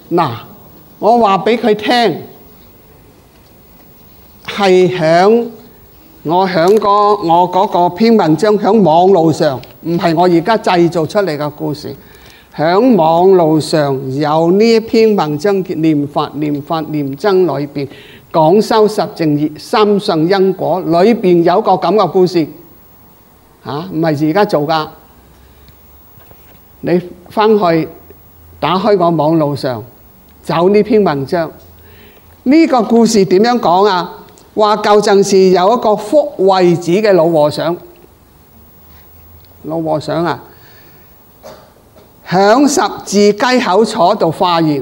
嗱，我話俾佢聽，係我嗰個篇文章響網路上，唔係我而家製造出嚟嘅故事。響網路上有呢一篇文章叫念法念僧裏邊廣修十淨業三順因果，裏邊有個咁嘅故事嚇，唔係而家做噶。你翻去打開個網路上找呢篇文章，呢個故事點樣講啊？話舊陣時有一個福慧寺嘅老和尚啊，響十字街口坐度化緣，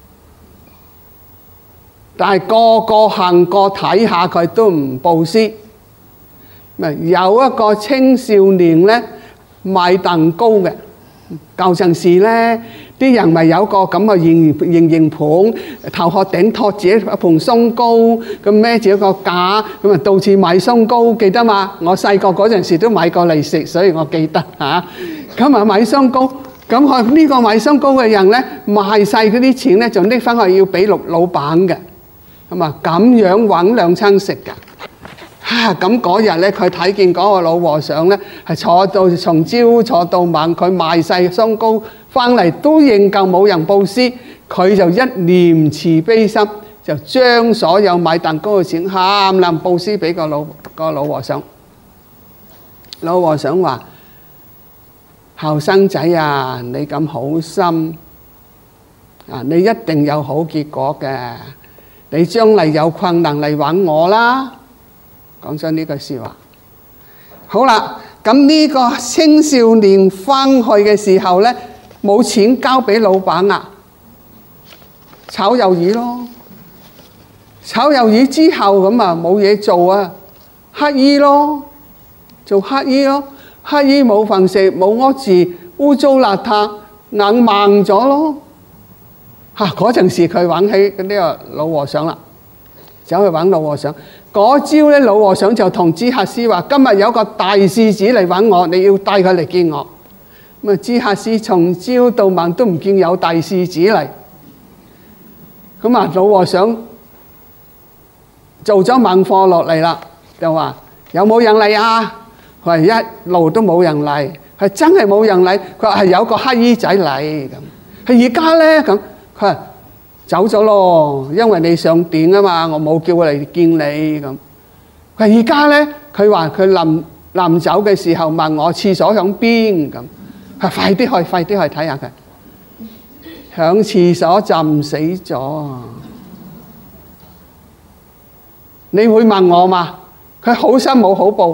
但係個個行過睇下佢都唔布施。有一個青少年咧賣蛋糕嘅，舊陣時咧啲人咪有個咁嘅形盤，頭殼頂托住一盤鬆糕，咁孭住一個架，咁啊到處賣鬆糕，記得嘛？我細個嗰陣時都買過嚟食，所以我記得嚇。咁啊買鬆糕，咁佢呢個買鬆糕嘅人咧賣晒嗰啲錢咧，就拎翻去要俾老闆嘅，咁啊咁樣揾兩餐食㗎。咁嗰日咧，佢睇見嗰個老和尚咧，係坐到從朝坐到晚，佢賣晒鬆糕翻嚟都仍舊冇人布施，佢就一念慈悲心，就將所有買蛋糕嘅錢冚唪布施俾個老和尚。老和尚話：後生仔啊，你咁好心啊，你一定有好結果嘅。你將來有困難嚟揾我啦。講真呢句説話，好啦，咁呢個青少年翻去嘅時候咧，冇錢交俾老闆啊，炒魷魚咯。炒魷魚之後咁啊冇嘢做啊，乞衣咯，做乞衣咯。乞衣冇飯食，冇屋住，污糟邋遢，硬盲咗咯。嗰陣時佢揾起呢個老和尚啦，走去揾老和尚。嗰朝咧，老和尚就同知客師話：今日有個大士子嚟揾我，你要帶佢嚟見我。咁啊，知客師從朝到晚都唔見有大士子嚟。咁啊，老和尚做咗晚課落嚟啦，就話：有冇人嚟啊？佢話一路都冇人嚟，係真係冇人嚟。佢話係有個乞衣仔嚟咁。係而家咧咁，佢話走咗咯，因為你上殿啊嘛，我冇叫佢嚟見你咁。佢話而家咧，佢話佢臨走嘅時候問我廁所響邊咁。佢話快啲去睇下佢，響廁所浸死咗。你會問我嘛？佢好心冇好報，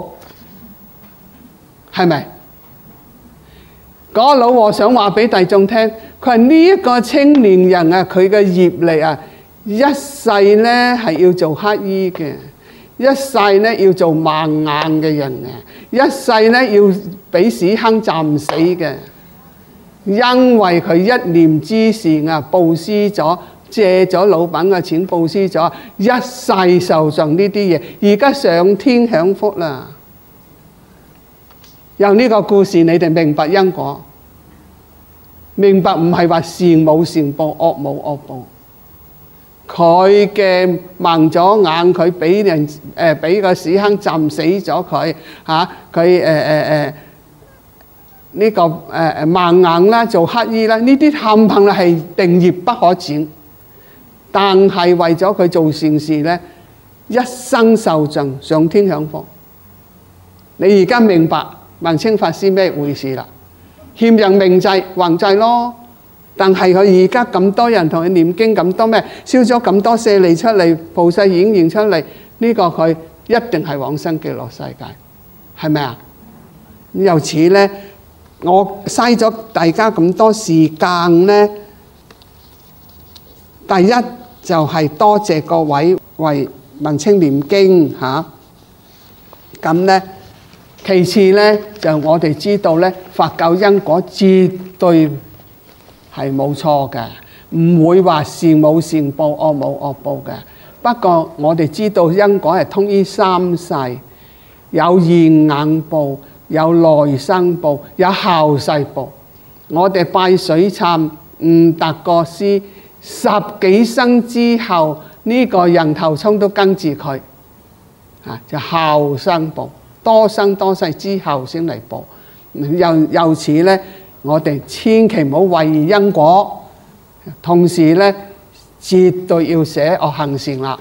係咪？嗰個老和尚話俾大眾聽，佢話呢一個青年人啊，佢嘅業力啊，一世咧係要做乞衣嘅，一世咧要做盲眼嘅人嘅，一世咧要俾屎坑浸死嘅，因為佢一念之善啊，布施咗，借咗老闆嘅錢布施咗，一世受盡呢啲嘢，而家上天享福啦。由呢個故事，你哋明白因果，明白唔係話善冇善報，惡冇惡報。佢嘅盲咗眼，佢俾人俾個屎坑浸死咗佢嚇，佢呢個盲眼啦，做乞衣啦，呢啲冚唪唥係定業不可轉，但係為咗佢做善事咧，一生受盡，上天享福。你而家明白文清法師咩回事啦？欠人命債還債咯，但係佢而家咁多人同佢念經，咁多咩燒咗咁多舍利出嚟，菩薩顯現出嚟，呢個佢一定係往生極樂世界，係咪啊？由此咧，我嘥咗大家咁多時間咧，第一就係多謝各位為文清念經嚇，咁咧。其次咧，就我哋知道咧，佛教因果絕對係冇錯嘅，唔會話善冇善報，惡冇惡報嘅。不過我哋知道因果係通於三世，有現眼報，有來生報，有後世報。我哋拜水懺悟達國師 10幾生之後，呢個人頭涌都跟住佢，就後生報，多生多世之後先嚟報。由此咧，我哋千祈唔好懷疑因果，同時咧絕對要捨惡行善啦。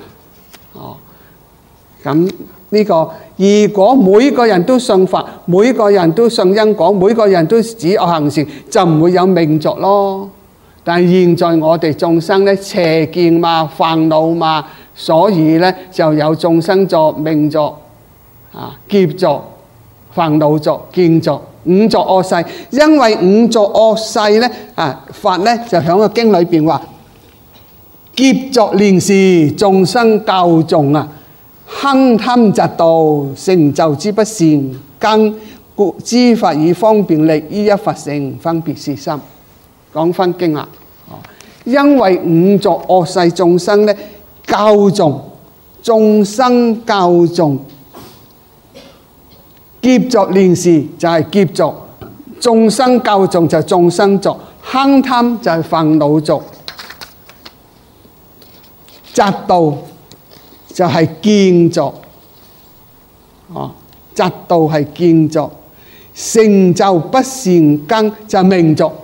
咁呢個如果每個人都信法，每個人都信因果，每個人都止惡行善，就唔會有命濁咯。但係現在我哋眾生咧邪見嘛、煩惱嘛，所以咧就有眾生作、命濁、劫濁、煩惱濁、見濁、五濁惡世。因為五濁惡世咧，法咧就喺個經裏邊話：劫濁年時，眾生較重亨貪嫉妒，成就之不善根，故知法以方便力，依一法成，分別是心。講翻經啦，因為五濁惡世眾生咧較重，眾生較重，劫濁年時就係劫濁，眾生較重就眾生濁，亨貪就係煩惱濁，嫉妒就係見濁，嫉妒係見濁，成就不善根就係命濁。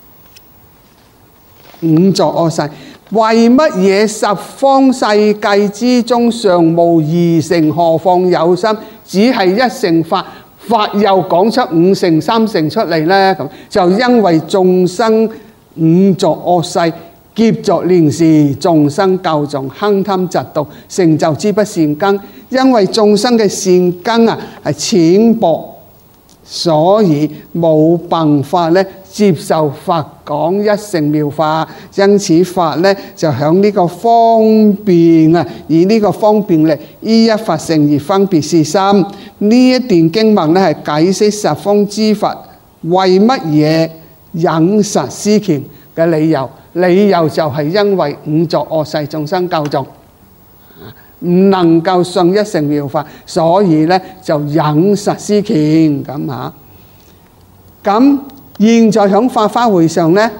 五濁惡世，為乜嘢十方世界之中尚無二乘，何況有心？只係一乘法，法又講出五乘三乘出嚟呢？咁就因為眾生五濁惡世，劫濁年時，眾生較重，亨貪嫉妒，成就之不善根。因為眾生嘅善根係淺薄，所以冇辦法咧接受法講一乘妙法，因此法咧就響呢個方便以呢個方便力依一法成而分別是心。呢一段經文咧係解釋十方之法為乜嘢忍實施權嘅理由。理由就係因為五濁惡世眾生較重，唔能夠信一乘妙法，所以咧就忍實施權咁嚇。咁現在響法華會上咧，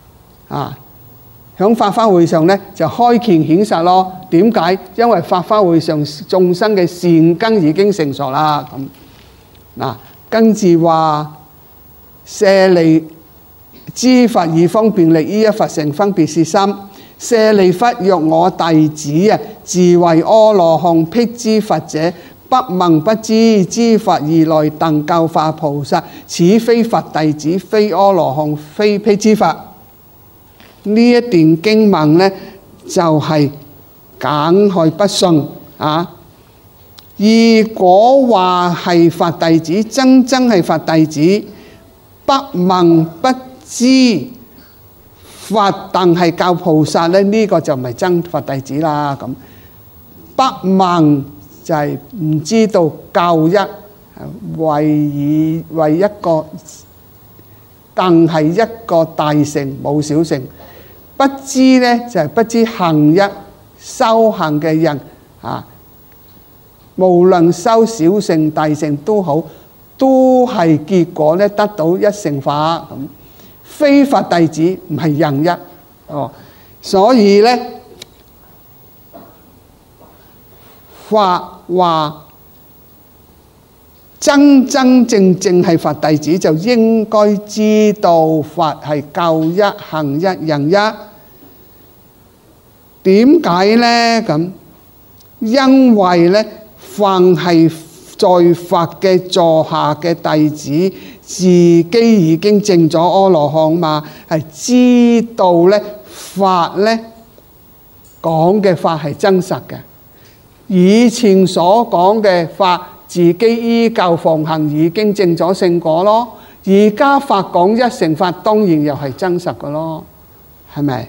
響法華會上咧就開權顯實咯。點解？因為法華會上眾生嘅善根已經成熟啦。咁跟住話舍利知法以方便力，依一法成，分別是心。舍利弗，若我弟子自為阿羅漢，辟支佛者，不聞不知，知法而來鄧教化菩薩，此非佛弟子，非阿羅漢，非辟支佛。呢一段經文呢，就係簡開不信如果話係佛弟子，真係佛弟子，不聞不知法鄧係教菩薩咧，呢個就唔係真佛弟子啦。咁不聞就係唔知道教一，為一個鄧係一個大乘冇小乘。不知咧就係不知行一，修行嘅人無論修小乘大乘都好，都係結果咧得到一乘法咁。非佛弟子唔係人一所以咧法話真正係佛弟子，就應該知道法係教一行一人一。點解呢？咁因為咧，凡係在法嘅座下嘅弟子，自己已經證咗阿羅漢嘛，係知道咧法咧講嘅法係真實嘅。以前所講嘅法，自己依舊奉行，已經證咗聖果咯。而家法講一乘法，當然又係真實嘅咯，係咪？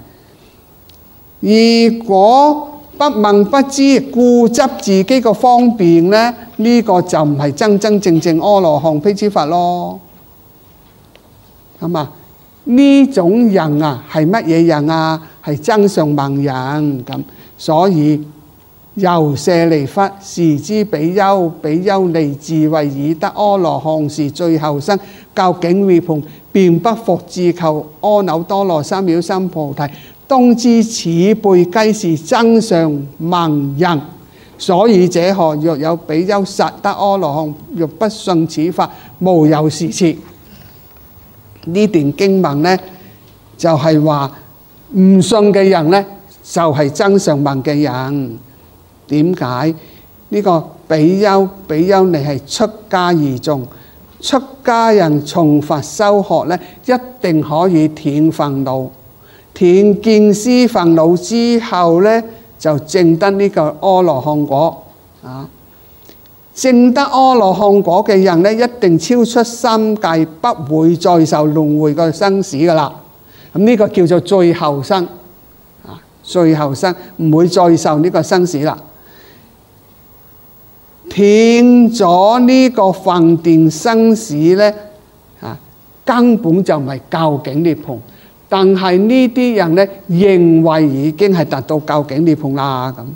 如果不聞不知，固執自己個方便咧，呢個就唔係真正阿羅漢辟支佛咯。係嘛？呢種人係乜嘢人啊？係真上盲人咁。所以由舍利弗，時之比丘，比丘尼自謂已得阿羅漢是最後生，究竟涅槃，便不復志求阿耨多羅三藐三菩提。當知此輩皆是增上盲人。所以這何若有比丘實得阿羅漢，若不信此法，無有是次。呢段經文呢，就係話唔信嘅人呢，就係增上盲嘅人。點解？呢個比丘比丘尼係出家義眾，出家人從佛修學呢，一定可以斷煩惱，斷見思煩惱之後呢，就證得呢個阿羅漢果啊！證得阿羅漢果嘅人呢，一定超出三界，不會再受輪迴嘅生死噶啦。咁呢個叫做最後生啊，最後生唔會再受呢個生死啦。斷咗呢個分段生死呢，啊，根本就唔係究竟涅槃。但係呢啲人呢，認為已經係達到究竟涅槃啦。咁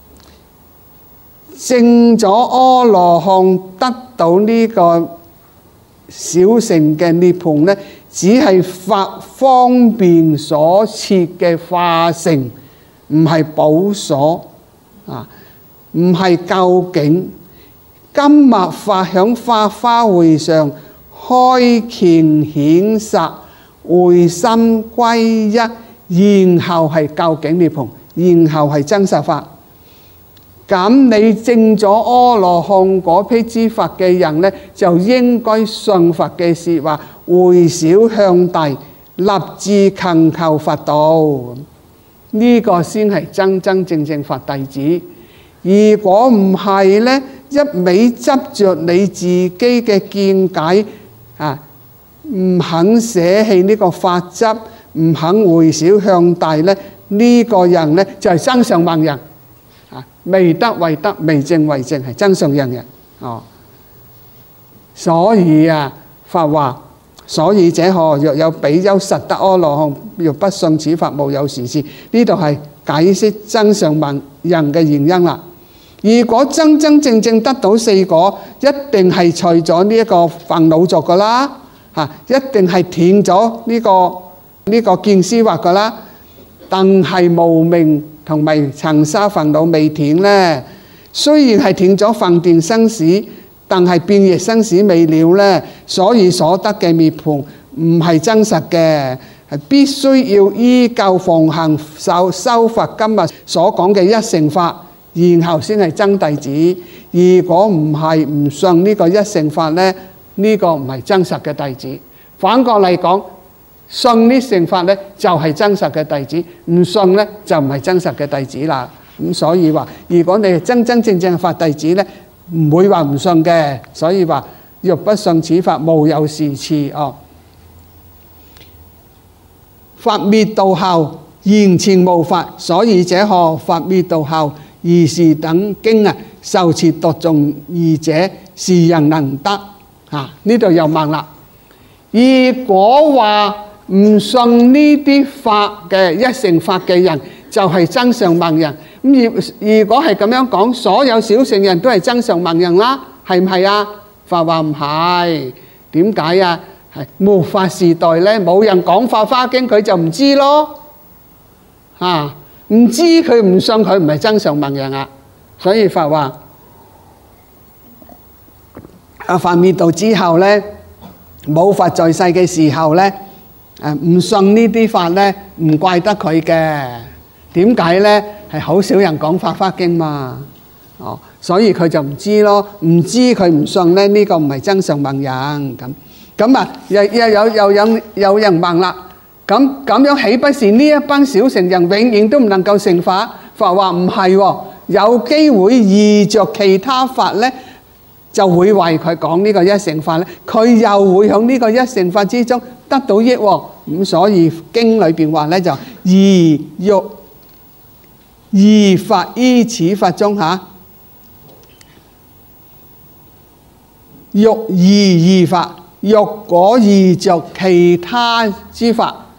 證咗阿羅漢，得到呢個小乘嘅涅槃呢，只係佛方便所設嘅化城，唔係寶所啊，唔係究竟。今日法響法華會上開權顯實，會心歸一，然後係究竟涅槃，然後係真實法。咁你證咗阿羅漢果辟支佛嘅人呢，就應該信佛嘅説話，回小向大，立志勤求佛道。呢個先係真真正正佛弟子。如果唔係呢，一味執着你自己嘅見解啊，唔肯捨棄呢個法執，唔肯回小向大呢，呢個人呢就係增上盲人啊，未得為得，未證為證，係增上人哦。所以啊，法話，所以這何若有比丘實得阿羅漢，若不信此法，無有是次。呢度係解釋增上盲人嘅原因啦。如果真真正正得到四果，一定係除咗呢一個煩惱族噶啦，一定係斷咗呢個見思惑噶啦。但係無明同埋塵沙煩惱未斷呢，雖然係斷咗分段生死，但係變異生死未了呢，所以所得嘅涅槃唔係真實嘅，係必須要依舊奉行修佛今日所講嘅一乘法，然後先係真弟子。如果唔係唔信呢個一乘法呢，呢個唔係真實嘅弟子。反過嚟講，信呢乘法呢就係真實嘅弟子，唔信呢就唔係真實嘅弟子啦。咁所以話，如果你係真真正正嘅法弟子呢，唔會話唔信嘅。所以話若不信此法，無有是次哦。佛滅度後，現前無法，所以這何佛滅度後，二是等經啊，受持讀誦二者，是人能得啊？呢度又問啦。如果話唔信呢啲法嘅一乘法嘅人，就係增上盲人。咁如果係咁樣講，所有小乘人都係增上盲人啦，係唔係啊？法話唔係，點解啊？係末法時代咧，冇人講法華經，佢就唔知咯。唔知佢唔信，佢唔係增上盲人啊。所以法話佛滅度之後咧，冇佛在世嘅時候咧，唔信呢啲法咧，唔怪得佢嘅。點解咧？係好少人講法華經嘛。所以佢就唔知咯。唔知佢唔信咧，呢個唔係增上盲人咁啊。有人問啦，咁樣豈不是呢一班小乘人永遠都唔能夠成法？佛話唔係喎，有機會依着其他法咧，就會為佢講呢個一乘法咧，佢又會喺呢個一乘法之中得到益喎。咁所以經裏邊話咧，就依法於此法中欲依法，若果依着其他之法，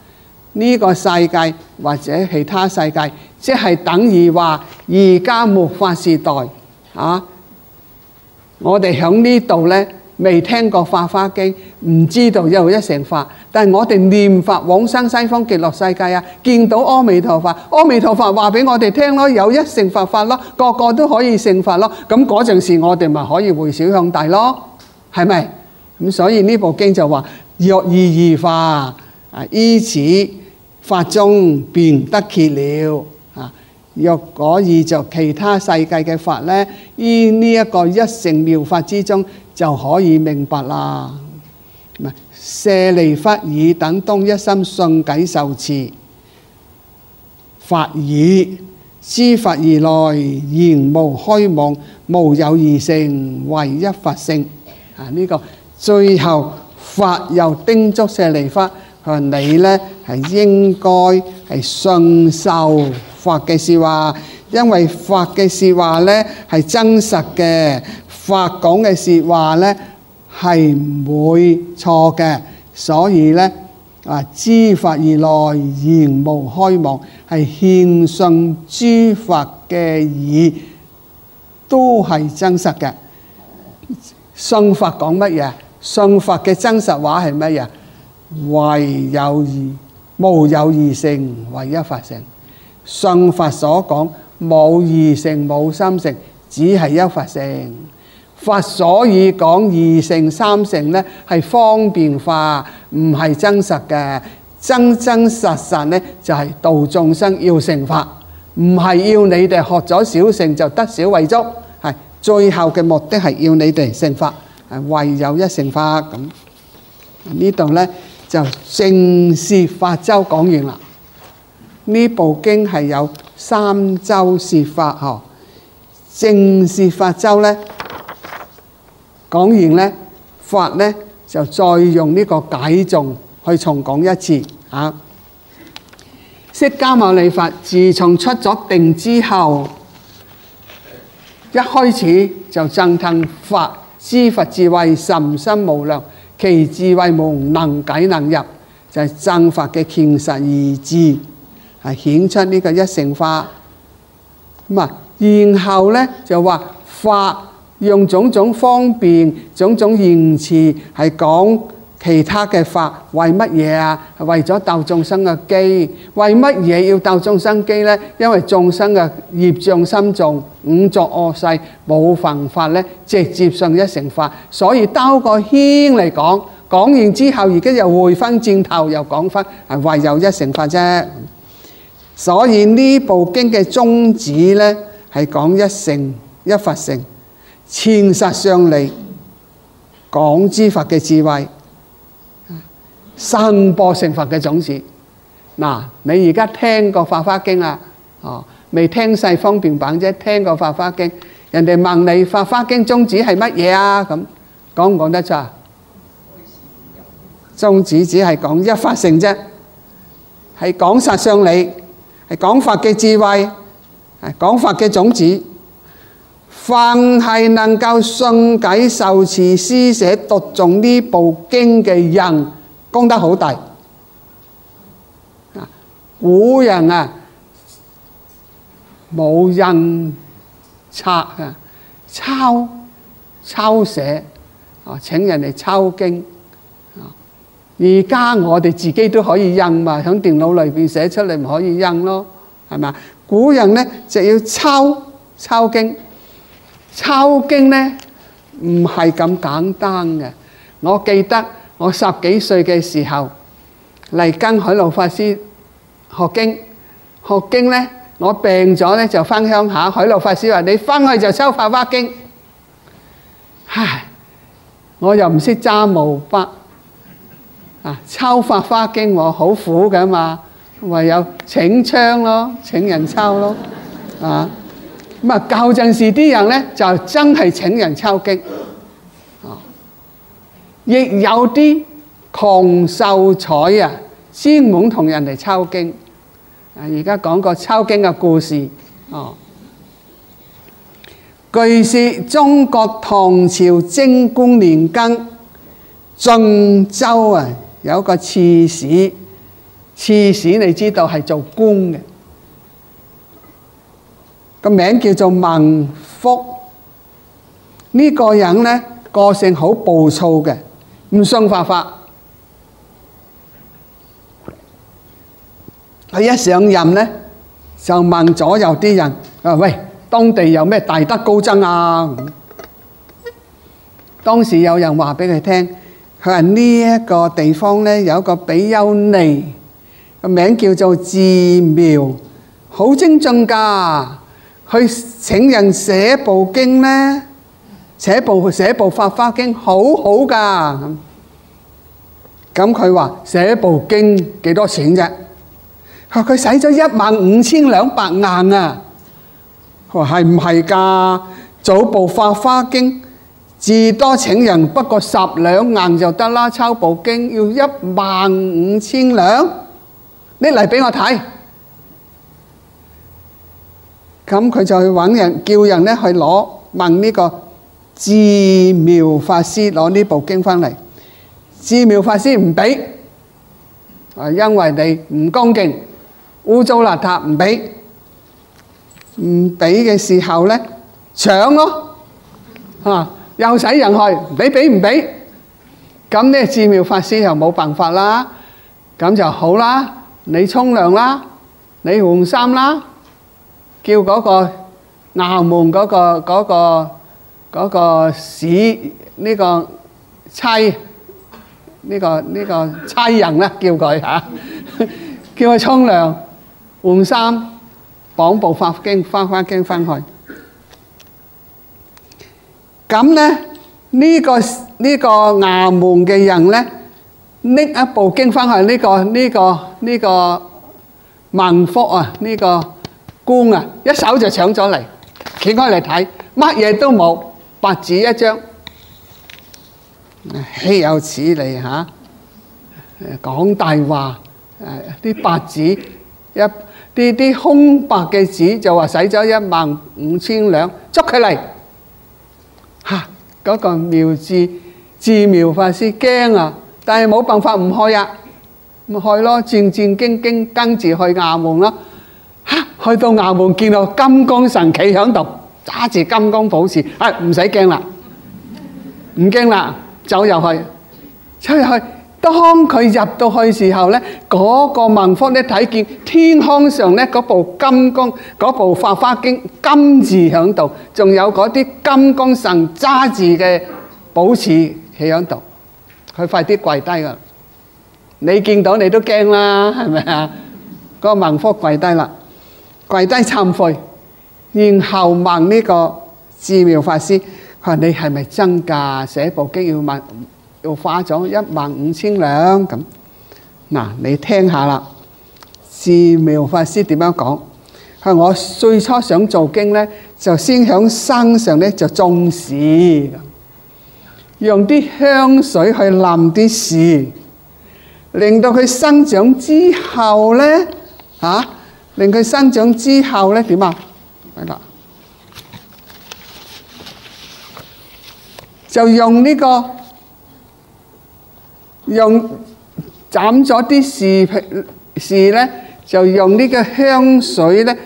呢個世界或者其他世界，即係等於話而家末法時代啊！我哋喺呢度呢，未聽過法華經，唔知道有一乘法，但係我哋念法往生西方極樂世界啊，見到阿彌陀佛，阿彌陀佛話俾我哋聽咯，有一乘佛法咯，個個都可以成佛咯，咁嗰陣時我哋咪可以回小向大咯，係咪？咁所以呢部經就話若意義化依此法中便得揭了啊！若果依着其他世界嘅法呢，依呢一個一乘妙法之中就可以明白啦。舍利弗爾等當一心信偈受持法爾，知法而來，言無虛妄，無有二乘，唯一法性。呢個最後法又叮囑舍利弗，佢話你呢係應該係信受法嘅說話，因為法嘅說話呢係真實嘅，法講嘅說話呢係唔會錯嘅，所以呢知法而來，言無虛妄，係獻信諸法嘅義都係真實嘅。信法講乜嘢？信法嘅真實話係乜嘢？唯有二，無有二乘，唯一法性。信法所講冇二乘冇三乘，只係一法性。法所以講二乘三乘呢，係方便化，唔係真實嘅。真真實實呢，就係度眾生要成法，唔係要你哋學咗小乘就得小為足，係最後嘅目的係要你哋成法，係唯有一乘法。咁呢度呢就正說法洲講完啦。呢部經係有三洲說法嗬，正說法洲呢講完呢，法呢就再用呢個解頌去重講一次啊。釋迦牟尼佛自從出咗定之後，一開始就讚歎法知佛智慧甚深無量，其智慧無能解能入，就係讚法嘅虔實義智，係顯出呢個一乘法。咁然後呢就話法用種種方便、種種言辭係講其他嘅法，為乜嘢啊？係為咗度眾生嘅機。為乜嘢要度眾生機呢？因為眾生嘅業障深重，五濁惡世，冇辦法呢直接信一乘法，所以兜個圈嚟講。講完之後，而家又回翻轉頭，又講翻係唯有一乘法啫。所以呢部經嘅宗旨呢，係講一乘一法性，切實相利，講諸法嘅智慧，散播成佛嘅種子。嗱，你而家聽過《法華經》啦？未聽細方便版啫，聽過《法華經》。人哋問你《法華經》宗旨係乜嘢啊？咁講唔講得出？宗旨只係講一法性啫，係講實相理，係講法嘅智慧，係講法嘅種子。凡係能夠信偈受持施捨讀誦呢部經嘅人，功德好大。古人冇印刷抄寫請人哋抄經。而家我哋自己都可以印嘛，喺電腦裏邊寫出嚟，唔可以印咯，係咪？古人呢就要抄經。抄經呢唔係咁簡單嘅。我記得我10幾歲嘅時候嚟跟海老法師學經呢，我病咗呢就翻鄉下。海老法師話：你翻去就抄《法華經》。唉，我又唔識揸毛筆抄《法華經》我好苦㗎嘛，唯有請槍咯，請人抄咯。舊陣時啲人呢就真係請人抄經，亦有啲窮秀才專門同人哋抄經。而家講個抄經嘅故事。據說中國唐朝貞觀年間，晉州有個刺史刺史你知道係做官嘅，個名叫做孟福。呢個人呢，個性好暴躁嘅，唔信佛法。佢一上任呢，就問左右啲人：喂，當地有咩大德高僧啊？當時有人話俾佢聽，佢話呢一個地方呢，有一個比丘尼，個名叫做智妙，好精進㗎。佢請人寫部經呢，寫部法華經，好好㗎。咁佢話寫部經幾多錢啫？佢使咗15200兩白銀啊！佢話係唔係㗎？做部法華經至多請人不過10兩銀就得啦，抄部經要15000兩，拎嚟俾我睇。咁佢就去揾人，叫人咧去問呢個智妙法師攞呢部經翻嚟。智妙法師唔俾，因為你唔恭敬，污糟邋遢，唔俾。唔俾嘅時候咧，搶咯，又使人去，俾唔俾？咁呢智妙法師又冇辦法啦，咁就好啦，你沖涼啦，你換衫啦，叫嗰個衙門嗰個使呢個差呢個差人啦，叫佢嚇，叫佢沖涼換衫，綁部法華經翻去。咁咧呢個衙門嘅人咧，拎一部經翻去，呢個孟福啊，呢個官啊，一手就搶咗嚟，掀開嚟睇，乜嘢都冇，白紙一張，豈有此理嚇！講大話，啲白紙啲空白嘅紙就話使咗15000兩，捉佢嚟。嗰個智妙法師驚啊，但係冇辦法唔去啊，咪去咯，戰戰兢兢跟住去衙門咯。去到衙門見到金剛神企喺度，揸住金剛寶劍，唔使驚啦，唔驚啦，走入去，出去。當佢入到去時候咧，嗰個孟福咧睇見天空上咧嗰部金剛嗰部法華經金字喺度，仲有嗰啲金剛神揸住嘅寶劍企喺度，佢快啲跪低噶。你見到你都驚啦，係咪啊？嗰個孟福跪低啦，跪低懺悔，然後問呢個智妙法師：佢話你係咪真㗎？寫部經要花咗15000兩咁。嗱，你聽下啦，智妙法師點樣講？佢話我最初想做經咧，就先喺身上咧就種樹，用啲香水去淋啲樹，令到佢生長之後咧令佢生長之後咧點啊？係啦，就用呢個。用斬咗啲樹咧，就用呢個香水咧，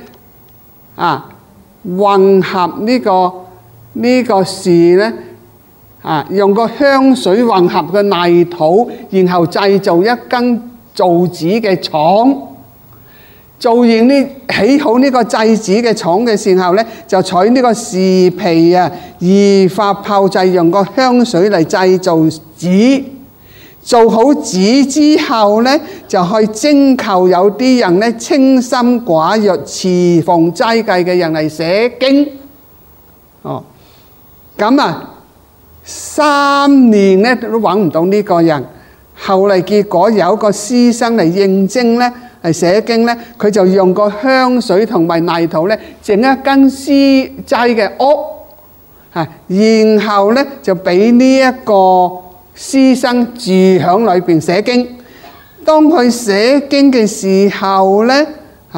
混合呢個樹咧，用個香水混合嘅泥土，然後製造一間造紙嘅廠。做完起好呢個製紙嘅廠嘅時候咧，就取呢個樹皮二法炮製，用個香水嚟製造紙。做好紙之後咧，就去徵求有啲人咧清心寡欲、持奉齋戒嘅人嚟寫經。咁3年咧都揾唔到呢個人。後嚟結果有個師生嚟應徵咧，嚟寫經咧，佢就用個香水同埋泥土咧，整一間師齋嘅屋，然後咧就俾呢一個師生住響裏邊寫經。當佢寫經嘅時候咧，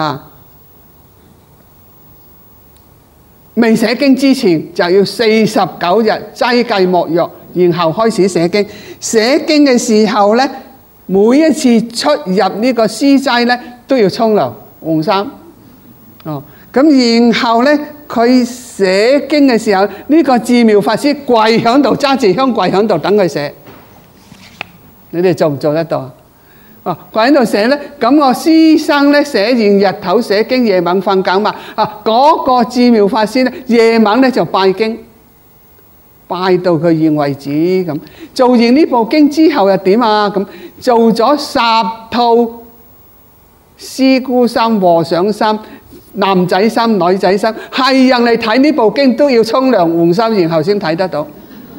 未寫經之前就要49日齋戒莫藥，然後開始寫經。寫經嘅時候咧， 每一次出入呢個司齋咧都要沖涼換衫。咁然後咧佢寫經嘅時候，呢個智妙法師跪喺度揸住香跪喺度等佢寫。你哋做唔做得到啊？跪喺度寫咧，咁個師生咧寫完日頭寫經，夜晚瞓覺嘛。嗰個智妙法師咧夜晚咧就拜經，拜到佢現為止咁。做完呢部經之後又點啊？咁做咗10套師姑衫、和尚衫、男仔衫、女仔衫，係人嚟睇呢部經都要沖涼換衫，然後先睇得到。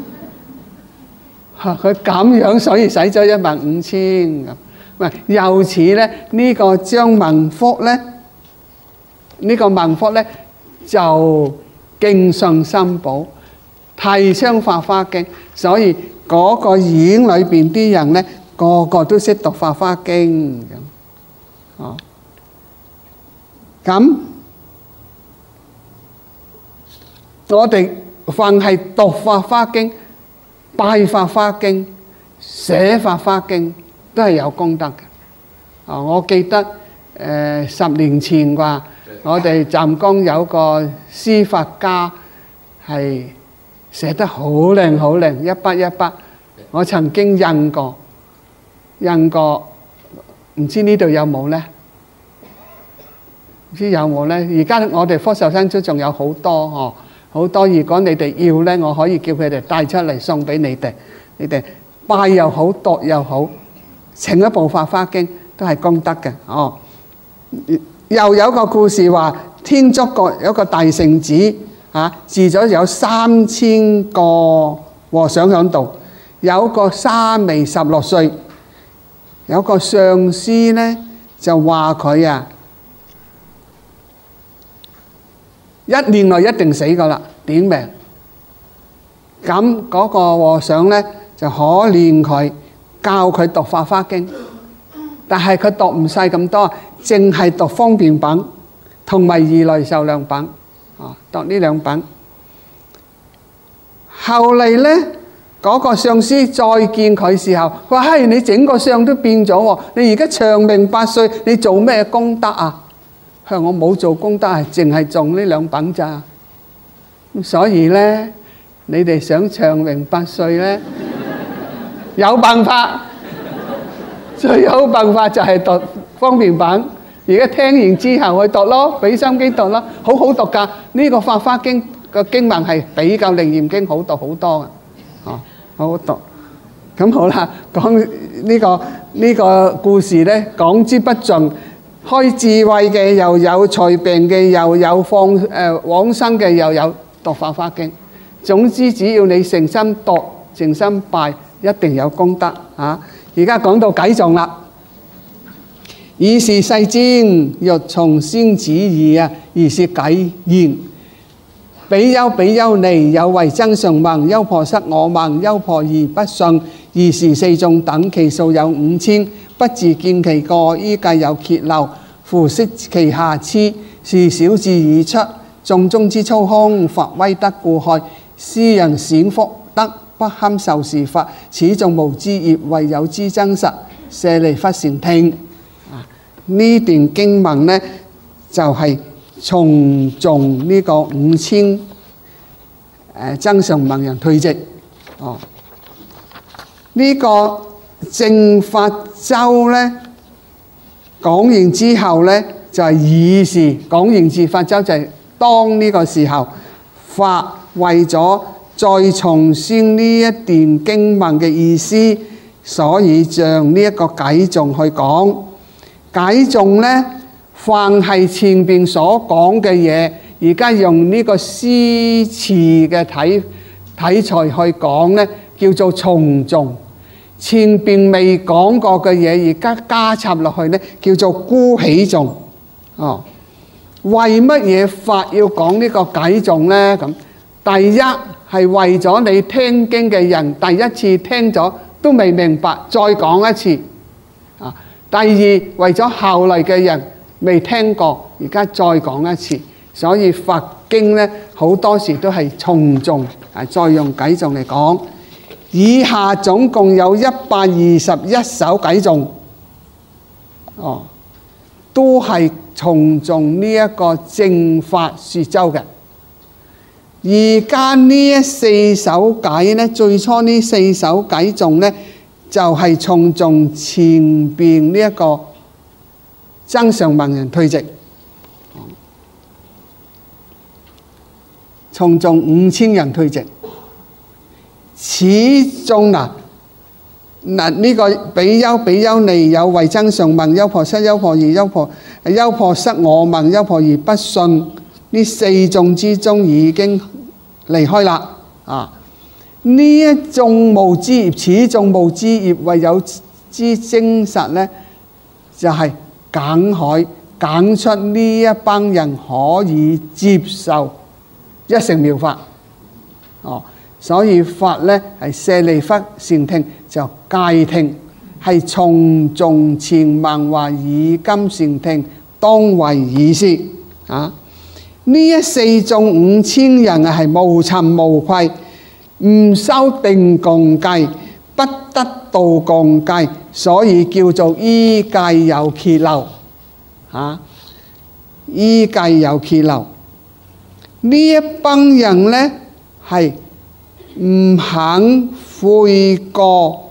佢咁樣，所以使咗15000咁。喂，由此咧，呢個張文福咧，呢個文福咧就敬信三寶，提倡法華經，所以嗰個院裏邊啲人咧，個個都識讀法華經咁。咁我哋凡係讀法華經、拜法華經、寫法華經，都係有功德嘅。我記得10年前啩，我哋湛江有個書法家係寫得好靚好靚，一筆一筆，我曾經印過，唔知呢度有冇呢？唔知有冇呢？而家我哋福壽山都仲有好多好多。如果你哋要呢，我可以叫佢哋帶出嚟送俾你哋。你哋拜又好，讀又好，請一部法華經都係功德嘅。又有個故事話，天竺國有個大聖寺住咗有3000個和尚喺度，有個沙彌16歲，有個上司呢就話佢1年內一定死噶啦，點命。咁嗰個和尚呢就可憐佢，教佢讀法華經，但係佢讀唔晒咁多，淨係讀方便品同埋如來壽量品，讀呢2品。後嚟呢，嗰個上司再見佢時候，佢話：嘿，你整個相都變咗喎！你而家長命百歲，你做咩功德啊？佢話：我冇做功德，係淨係種呢2品咋。所以呢，你哋想長命百歲呢，有辦法。最好辦法就係讀方便品。而家聽完之後去讀咯，俾心機讀咯，好好讀㗎。呢個法華經個經文係比較楞嚴經好讀好多嘅，好好讀。咁好啦，講呢個故事呢，講之不盡。開智慧嘅又有，除病嘅又有，往生嘅又有，讀法華經。總之只要你誠心讀、誠心拜，一定有功德。而家講到偈頌啦。爾時世尊欲從先子意而說偈言：比丘比丘尼，有為增上盟，優婆塞我盟，優婆夷不信。爾時四眾等，其數有5000，不自見其過，依計有揭漏。夫悉其瑕疵，是小智已出。眾中之粗空，佛威德故害。斯人閃福德，不堪受是法。此眾無知業，唯有知真實。舍利弗善聽。呢段經文呢，就係從頌呢個5000增上盟人退席。呢個正法洲呢，講完之後呢，就係爾時講完至法洲，就係當呢個時候，法為咗再重宣呢一段經文嘅意思，所以將呢一個偈頌去講。偈頌呢，凡係前邊所講嘅嘢，而家用呢個詩詞嘅題材去講呢，叫做重頌。前邊未講過嘅嘢，而家加插落去呢，叫做孤起頌。為乜嘢法要講呢個偈頌呢？咁第一係為咗你聽經嘅人第一次聽咗都未明白，再講一次。第二為咗後嚟嘅人未聽過，而家再講一次。所以佛經呢，好多時都係重頌，再用偈頌嚟講。 以下總共有121首偈頌，都係從頌呢一個正法說咒嘅。而家呢4首偈呢，最初呢4首偈頌呢，就係從頌前邊呢一個增上盲人退席，從頌5000人退席。此頌呢個比丘、比丘尼有為增上盲、優婆塞、優婆夷、優婆塞我聞、優婆夷不信，呢4頌之中已經離開啦。呢一頌無之業，此頌無之業為有之精實呢，就係揀出呢一班人可以接受一乘妙法。所以法呢係舍利弗善聽，就戒聽，係從頌前文話以今善聽，當為爾師。呢一4頌5000人係無慚無愧，唔修定共計，不得道共計，所以叫做依計有揭漏。依計有揭漏，呢一班人呢係唔肯悔過，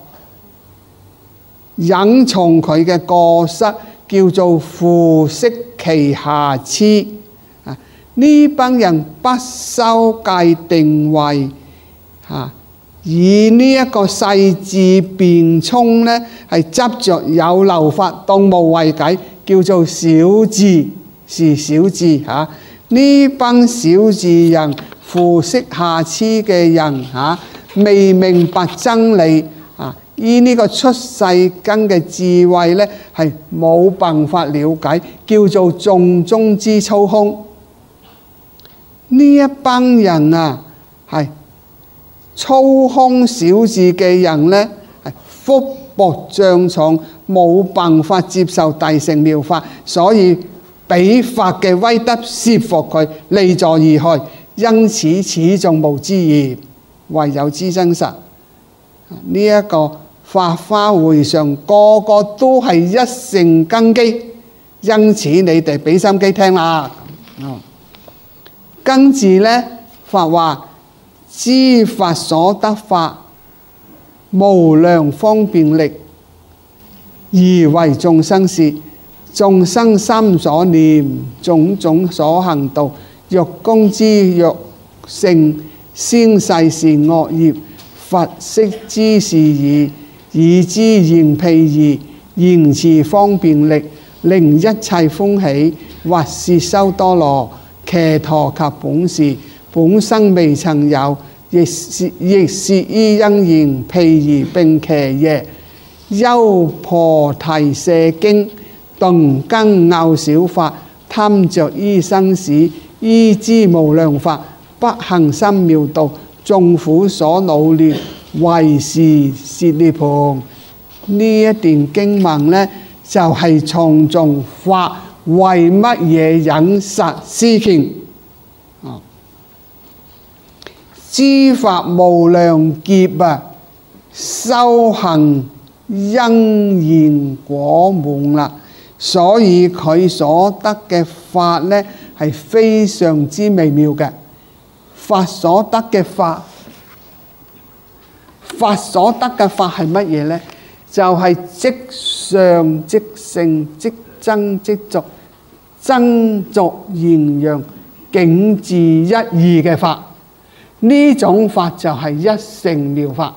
隱藏佢嘅過失，叫做扶息其瑕疵。呢班人不修戒定慧，以呢一個細智辯聰呢，係執着有漏法當無為解，叫做小智，是小智。呢班小智人，扶息瑕疵嘅人，未明白真理，依呢個出世根嘅智慧呢，係冇辦法了解，叫做眾中之粗空。呢一班人係粗空小智嘅人呢，係福薄障重，冇辦法接受大乘妙法，所以俾法嘅威德攝服佢，利助而去。因此此頌無之業，唯有之真實。呢一個法華會上個個都係一乘根基，因此你哋俾心機聽啦。跟住呢，法話知法所得法，無量方便力，而為眾生事。眾生心所念，種種所行道，欲攻之欲勝，先世善惡業，佛悉知是矣。以之現譬喻，言辭方便力，令一切歡喜，或是修多羅，騎陀及本事，本生未曾有，亦是依因緣譬喻並騎耶。優婆提舍經，頓根拗小法，貪着依生死，依之無量法，不行深妙道，眾苦所惱亂，為是攝涅槃。呢一段經文呢，就係從頌法為乜嘢引實施權。知法無量劫修行因緣果滿啦，所以佢所得嘅法呢，係非常之微妙嘅。法所得嘅法，法所得嘅法係乜嘢呢？就係即上即性，即增即續，增續現樣，境自一義嘅法。呢種法就係一乘妙法。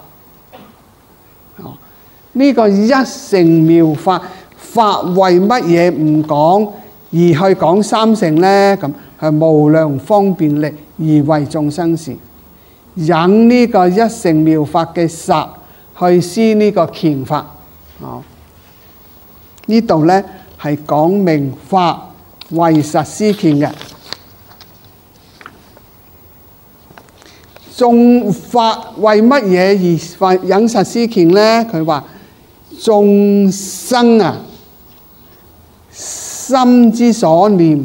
呢個一乘妙法，法為乜嘢唔講而去講三乘呢？咁係無量方便力而為眾生事，引呢個一乘妙法嘅實去施呢個權法。呢度呢係講明法為實施權嘅。眾法為乜嘢而引實施權呢？佢話眾生心之所念，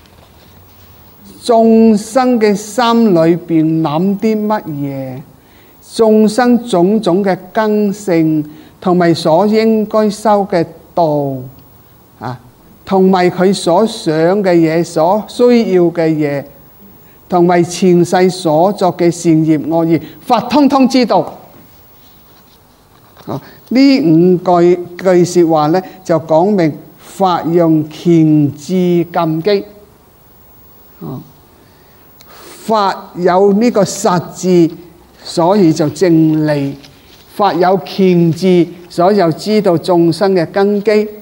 眾生嘅心裏邊諗啲乜嘢， 眾生種種嘅根性，同埋所應該修嘅道啊，同埋佢所想嘅嘢、所需要嘅嘢，同埋前世所作嘅善業惡業，佛通通知道。呢五句說話咧，就講明法用虔智禁機。法有呢個實智，所以就正利；法有虔智，所以就知道眾生嘅根基。